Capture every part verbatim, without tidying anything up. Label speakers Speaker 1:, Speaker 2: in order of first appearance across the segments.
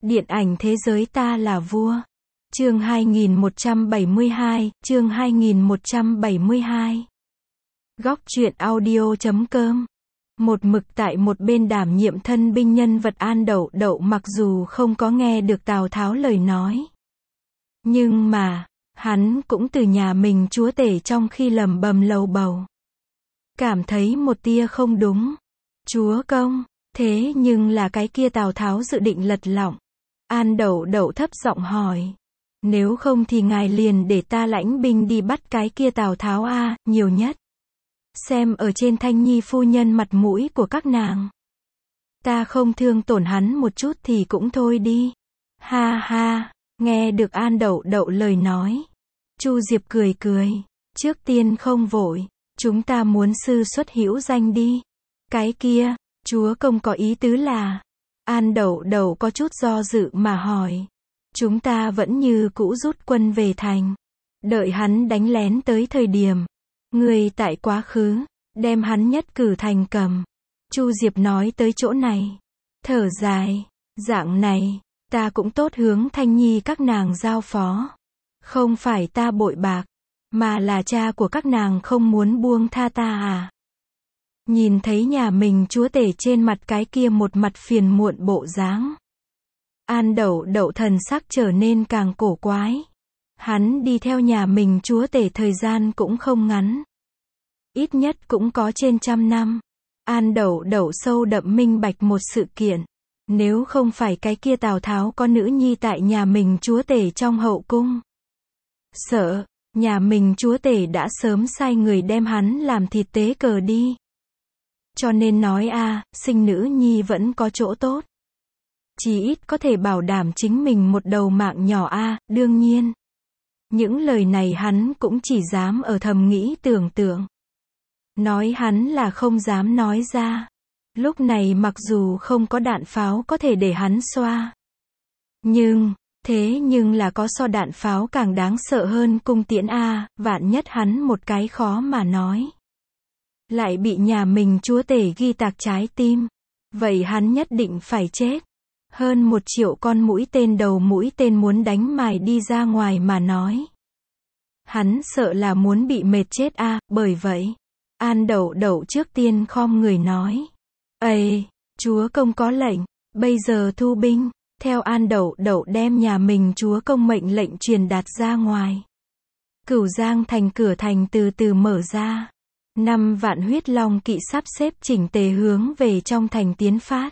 Speaker 1: Điện ảnh thế giới ta là vua. Chương hai nghìn một trăm bảy mươi hai, chương hai nghìn một trăm bảy mươi hai. Góc truyện audio chấm com. Một mực tại một bên đảm nhiệm thân binh nhân vật An Đậu Đậu mặc dù không có nghe được Tào Tháo lời nói. Nhưng mà, hắn cũng từ nhà mình chúa tể trong khi lẩm bẩm lầu bầu. Cảm thấy một tia không đúng. Chúa công, thế nhưng là cái kia Tào Tháo dự định lật lọng. An Đậu Đậu thấp giọng hỏi. Nếu không thì ngài liền để ta lãnh binh đi bắt cái kia Tào Tháo a, nhiều nhất. Xem ở trên Thanh Nhi phu nhân mặt mũi của các nàng. Ta không thương tổn hắn một chút thì cũng thôi đi. Ha ha, nghe được An Đậu Đậu lời nói. Chu Diệp cười cười. Trước tiên không vội, chúng ta muốn sư xuất hữu danh đi. Cái kia, chúa công có ý tứ là. An Đậu Đậu có chút do dự mà hỏi. Chúng ta vẫn như cũ rút quân về thành. Đợi hắn đánh lén tới thời điểm. Người tại quá khứ, đem hắn nhất cử thành cầm. Chu Diệp nói tới chỗ này. Thở dài, dạng này, ta cũng tốt hướng Thanh Nhi các nàng giao phó. Không phải ta bội bạc, mà là cha của các nàng không muốn buông tha ta à. Nhìn thấy nhà mình chúa tể trên mặt cái kia một mặt phiền muộn bộ dáng. An Đậu Đậu thần sắc trở nên càng cổ quái. Hắn đi theo nhà mình chúa tể thời gian cũng không ngắn. Ít nhất cũng có trên trăm năm. An Đậu Đậu sâu đậm minh bạch một sự kiện. Nếu không phải cái kia Tào Tháo có nữ nhi tại nhà mình chúa tể trong hậu cung. Sợ, nhà mình chúa tể đã sớm sai người đem hắn làm thịt tế cờ đi. Cho nên nói a, sinh nữ nhi vẫn có chỗ tốt. Chỉ ít có thể bảo đảm chính mình một đầu mạng nhỏ a, đương nhiên. Những lời này hắn cũng chỉ dám ở thầm nghĩ tưởng tượng. Nói hắn là không dám nói ra. Lúc này mặc dù không có đạn pháo có thể để hắn xoa. Nhưng, thế nhưng là có so đạn pháo càng đáng sợ hơn cung tiễn a, vạn nhất hắn một cái khó mà nói. Lại bị nhà mình chúa tể ghi tạc trái tim. Vậy hắn nhất định phải chết. Hơn một triệu con mũi tên đầu mũi tên muốn đánh mài đi ra ngoài mà nói. Hắn sợ là muốn bị mệt chết a, bởi vậy. An Đậu Đậu trước tiên khom người nói. Ây, chúa công có lệnh, bây giờ thu binh. Theo An Đậu Đậu đem nhà mình chúa công mệnh lệnh truyền đạt ra ngoài. Cửu Giang thành cửa thành từ từ mở ra. Năm vạn huyết long kỵ sắp xếp chỉnh tề hướng về trong thành tiến phát.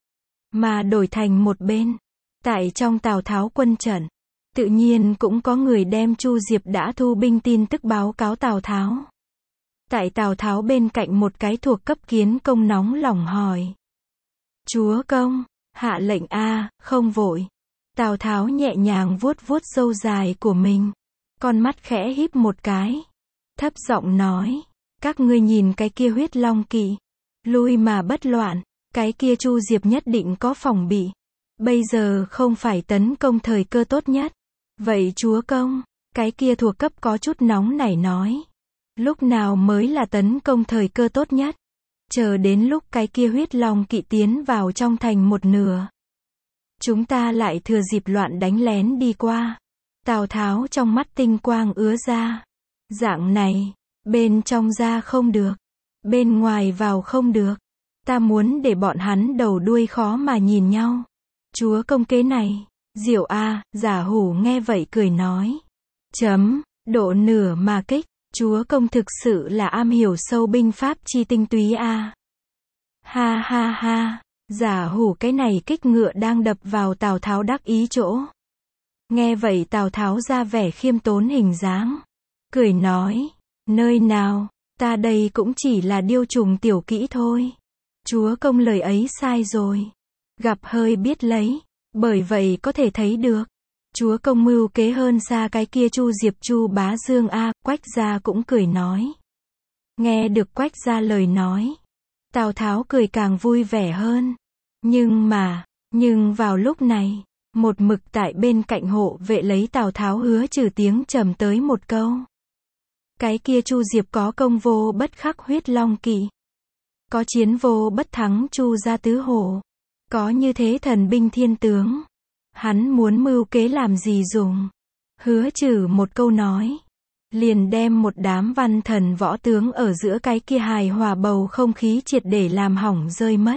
Speaker 1: Mà đổi thành một bên. Tại trong Tào Tháo quân trận. Tự nhiên cũng có người đem Chu Diệp đã thu binh tin tức báo cáo Tào Tháo. Tại Tào Tháo bên cạnh một cái thuộc cấp kiến công nóng lòng hỏi. Chúa công, hạ lệnh a, không vội. Tào Tháo nhẹ nhàng vuốt vuốt râu dài của mình. Con mắt khẽ híp một cái. Thấp giọng nói. Các ngươi nhìn cái kia huyết long kỵ. Lui mà bất loạn. Cái kia Chu Diệp nhất định có phòng bị. Bây giờ không phải tấn công thời cơ tốt nhất. Vậy chúa công, cái kia thuộc cấp có chút nóng nảy nói. Lúc nào mới là tấn công thời cơ tốt nhất? Chờ đến lúc cái kia huyết long kỵ tiến vào trong thành một nửa. Chúng ta lại thừa dịp loạn đánh lén đi qua. Tào Tháo trong mắt tinh quang ứa ra. Dạng này, bên trong ra không được. Bên ngoài vào không được. Ta muốn để bọn hắn đầu đuôi khó mà nhìn nhau. Chúa công kế này. Diệu a, giả hủ nghe vậy cười nói. Chấm, độ nửa mà kích. Chúa công thực sự là am hiểu sâu binh pháp chi tinh túy a. Ha ha ha, giả hủ cái này kích ngựa đang đập vào Tào Tháo đắc ý chỗ. Nghe vậy Tào Tháo ra vẻ khiêm tốn hình dáng. Cười nói, nơi nào, ta đây cũng chỉ là điêu trùng tiểu kỹ thôi. Chúa công lời ấy sai rồi. Gặp hơi biết lấy, bởi vậy có thể thấy được. Chúa công mưu kế hơn xa cái kia Chu Diệp Chu Bá Dương a, Quách gia cũng cười nói. Nghe được Quách gia lời nói. Tào Tháo cười càng vui vẻ hơn. Nhưng mà, nhưng vào lúc này, một mực tại bên cạnh hộ vệ lấy Tào Tháo hứa trừ tiếng trầm tới một câu. Cái kia Chu Diệp có công vô bất khắc huyết long kỵ. Có chiến vô bất thắng Chu gia tứ hổ. Có như thế thần binh thiên tướng. Hắn muốn mưu kế làm gì dùng. Hứa Trừ một câu nói, liền đem một đám văn thần võ tướng ở giữa cái kia hài hòa bầu không khí triệt để làm hỏng rơi mất.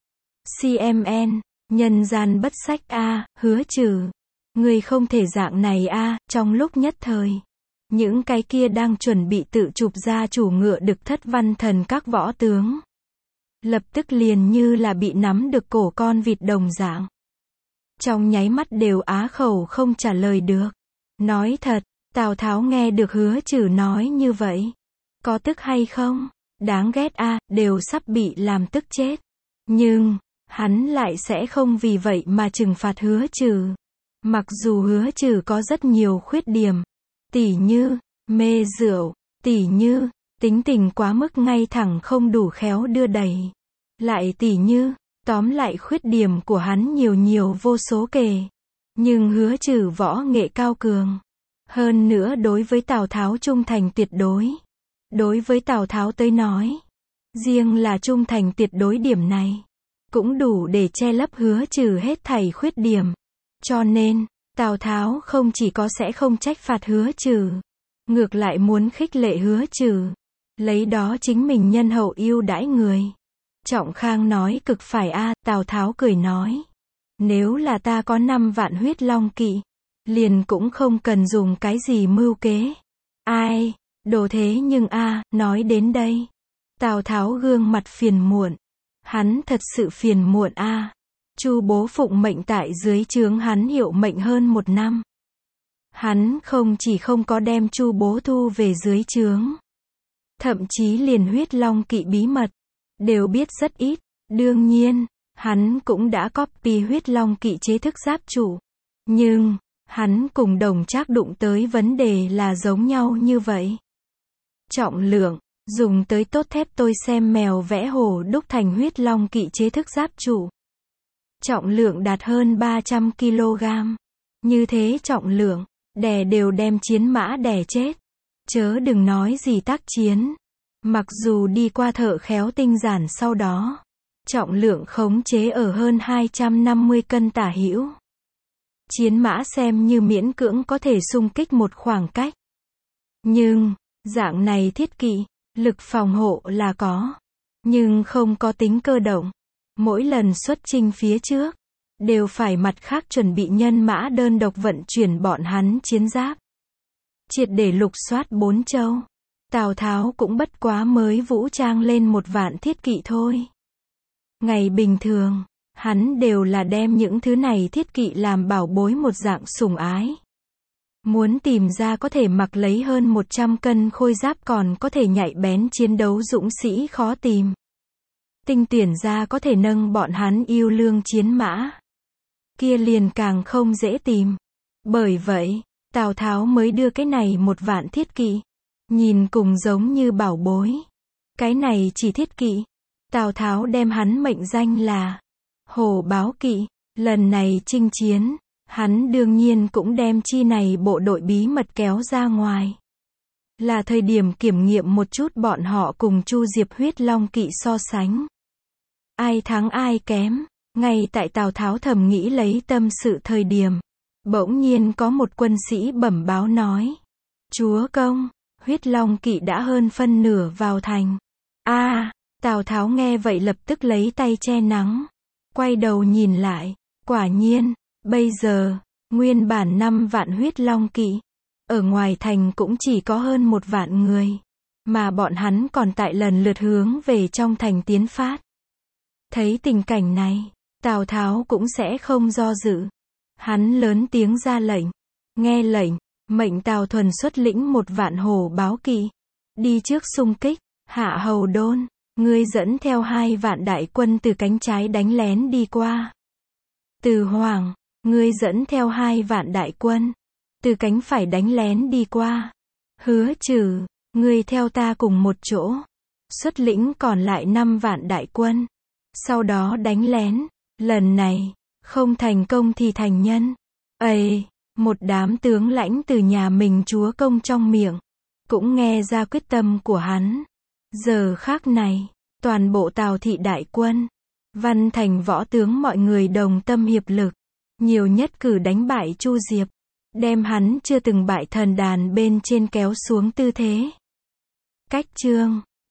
Speaker 1: xê em en, nhân gian bất sách a, Hứa Trừ. Người không thể dạng này a, trong lúc nhất thời. Những cái kia đang chuẩn bị tự chụp ra chủ ngựa đực thất văn thần các võ tướng. Lập tức liền như là bị nắm được cổ con vịt đồng dạng. Trong nháy mắt đều á khẩu không trả lời được. Nói thật, Tào Tháo nghe được Hứa Trừ nói như vậy. Có tức hay không? Đáng ghét a, đều sắp bị làm tức chết. Nhưng, hắn lại sẽ không vì vậy mà trừng phạt Hứa Trừ. Mặc dù Hứa Trừ có rất nhiều khuyết điểm. Tỉ như, mê rượu, tỉ như, tính tình quá mức ngay thẳng không đủ khéo đưa đẩy. Lại tỉ như, tóm lại khuyết điểm của hắn nhiều nhiều vô số kể. Nhưng Hứa Trừ võ nghệ cao cường. Hơn nữa đối với Tào Tháo trung thành tuyệt đối. Đối với Tào Tháo tới nói, riêng là trung thành tuyệt đối điểm này, cũng đủ để che lấp Hứa Trừ hết thảy khuyết điểm. Cho nên, Tào Tháo không chỉ có sẽ không trách phạt Hứa Trừ, ngược lại muốn khích lệ Hứa Trừ, lấy đó chính mình nhân hậu yêu đãi người. Trọng Khang nói cực phải a, Tào Tháo cười nói. Nếu là ta có năm vạn huyết long kỵ, liền cũng không cần dùng cái gì mưu kế. Ai, đồ thế nhưng a, nói đến đây. Tào Tháo gương mặt phiền muộn. Hắn thật sự phiền muộn a. Chu bố phụng mệnh tại dưới trướng hắn hiệu mệnh hơn một năm. Hắn không chỉ không có đem Chu bố thu về dưới trướng. Thậm chí liền huyết long kỵ bí mật, đều biết rất ít. Đương nhiên, hắn cũng đã copy huyết long kỵ chế thức giáp chủ. Nhưng, hắn cùng Đồng Trác đụng tới vấn đề là giống nhau như vậy. Trọng lượng, dùng tới tốt thép tôi xem mèo vẽ hổ đúc thành huyết long kỵ chế thức giáp chủ. Trọng lượng đạt hơn ba trăm ki lô gam. Như thế trọng lượng, đè đều đem chiến mã đè chết. Chớ đừng nói gì tác chiến. Mặc dù đi qua thợ khéo tinh giản sau đó, trọng lượng khống chế ở hơn hai trăm năm mươi cân tả hữu. Chiến mã xem như miễn cưỡng có thể xung kích một khoảng cách. Nhưng, dạng này thiết kỵ, lực phòng hộ là có, nhưng không có tính cơ động. Mỗi lần xuất chinh phía trước, đều phải mặt khác chuẩn bị nhân mã đơn độc vận chuyển bọn hắn chiến giáp. Triệt để lục soát bốn châu. Tào Tháo cũng bất quá mới vũ trang lên một vạn thiết kỵ thôi. Ngày bình thường, hắn đều là đem những thứ này thiết kỵ làm bảo bối một dạng sủng ái. Muốn tìm ra có thể mặc lấy hơn một trăm cân khôi giáp còn có thể nhạy bén chiến đấu dũng sĩ khó tìm. Tinh tuyển ra có thể nâng bọn hắn yêu lương chiến mã. Kia liền càng không dễ tìm. Bởi vậy, Tào Tháo mới đưa cái này một vạn thiết kỵ. Nhìn cùng giống như bảo bối. Cái này chỉ thiết kỵ. Tào Tháo đem hắn mệnh danh là Hổ Báo Kỵ. Lần này chinh chiến, hắn đương nhiên cũng đem chi này bộ đội bí mật kéo ra ngoài. Là thời điểm kiểm nghiệm một chút bọn họ cùng Chu Diệp huyết long kỵ so sánh. Ai thắng ai kém. Ngay tại Tào Tháo thầm nghĩ lấy tâm sự thời điểm, bỗng nhiên có một quân sĩ bẩm báo nói: Chúa công, huyết long kỵ đã hơn phân nửa vào thành. A, à, Tào Tháo nghe vậy lập tức lấy tay che nắng, quay đầu nhìn lại, quả nhiên, bây giờ, nguyên bản năm vạn huyết long kỵ, ở ngoài thành cũng chỉ có hơn một vạn người, mà bọn hắn còn tại lần lượt hướng về trong thành tiến phát. Thấy tình cảnh này, Tào Tháo cũng sẽ không do dự. Hắn lớn tiếng ra lệnh. Nghe lệnh, mệnh Tào Thuần xuất lĩnh một vạn hổ báo kỵ. Đi trước xung kích. Hạ Hầu Đôn, ngươi dẫn theo hai vạn đại quân từ cánh trái đánh lén đi qua. Từ Hoàng, ngươi dẫn theo hai vạn đại quân. Từ cánh phải đánh lén đi qua. Hứa Trừ, ngươi theo ta cùng một chỗ. Xuất lĩnh còn lại năm vạn đại quân. Sau đó đánh lén. Lần này, không thành công thì thành nhân. Ây, một đám tướng lãnh từ nhà mình chúa công trong miệng, cũng nghe ra quyết tâm của hắn. Giờ khác này, toàn bộ Tào thị đại quân, văn thành võ tướng mọi người đồng tâm hiệp lực, Nhiều nhất cử đánh bại Chu Diệp, đem hắn chưa từng bại thần đàn bên trên kéo xuống tư thế. Cách chương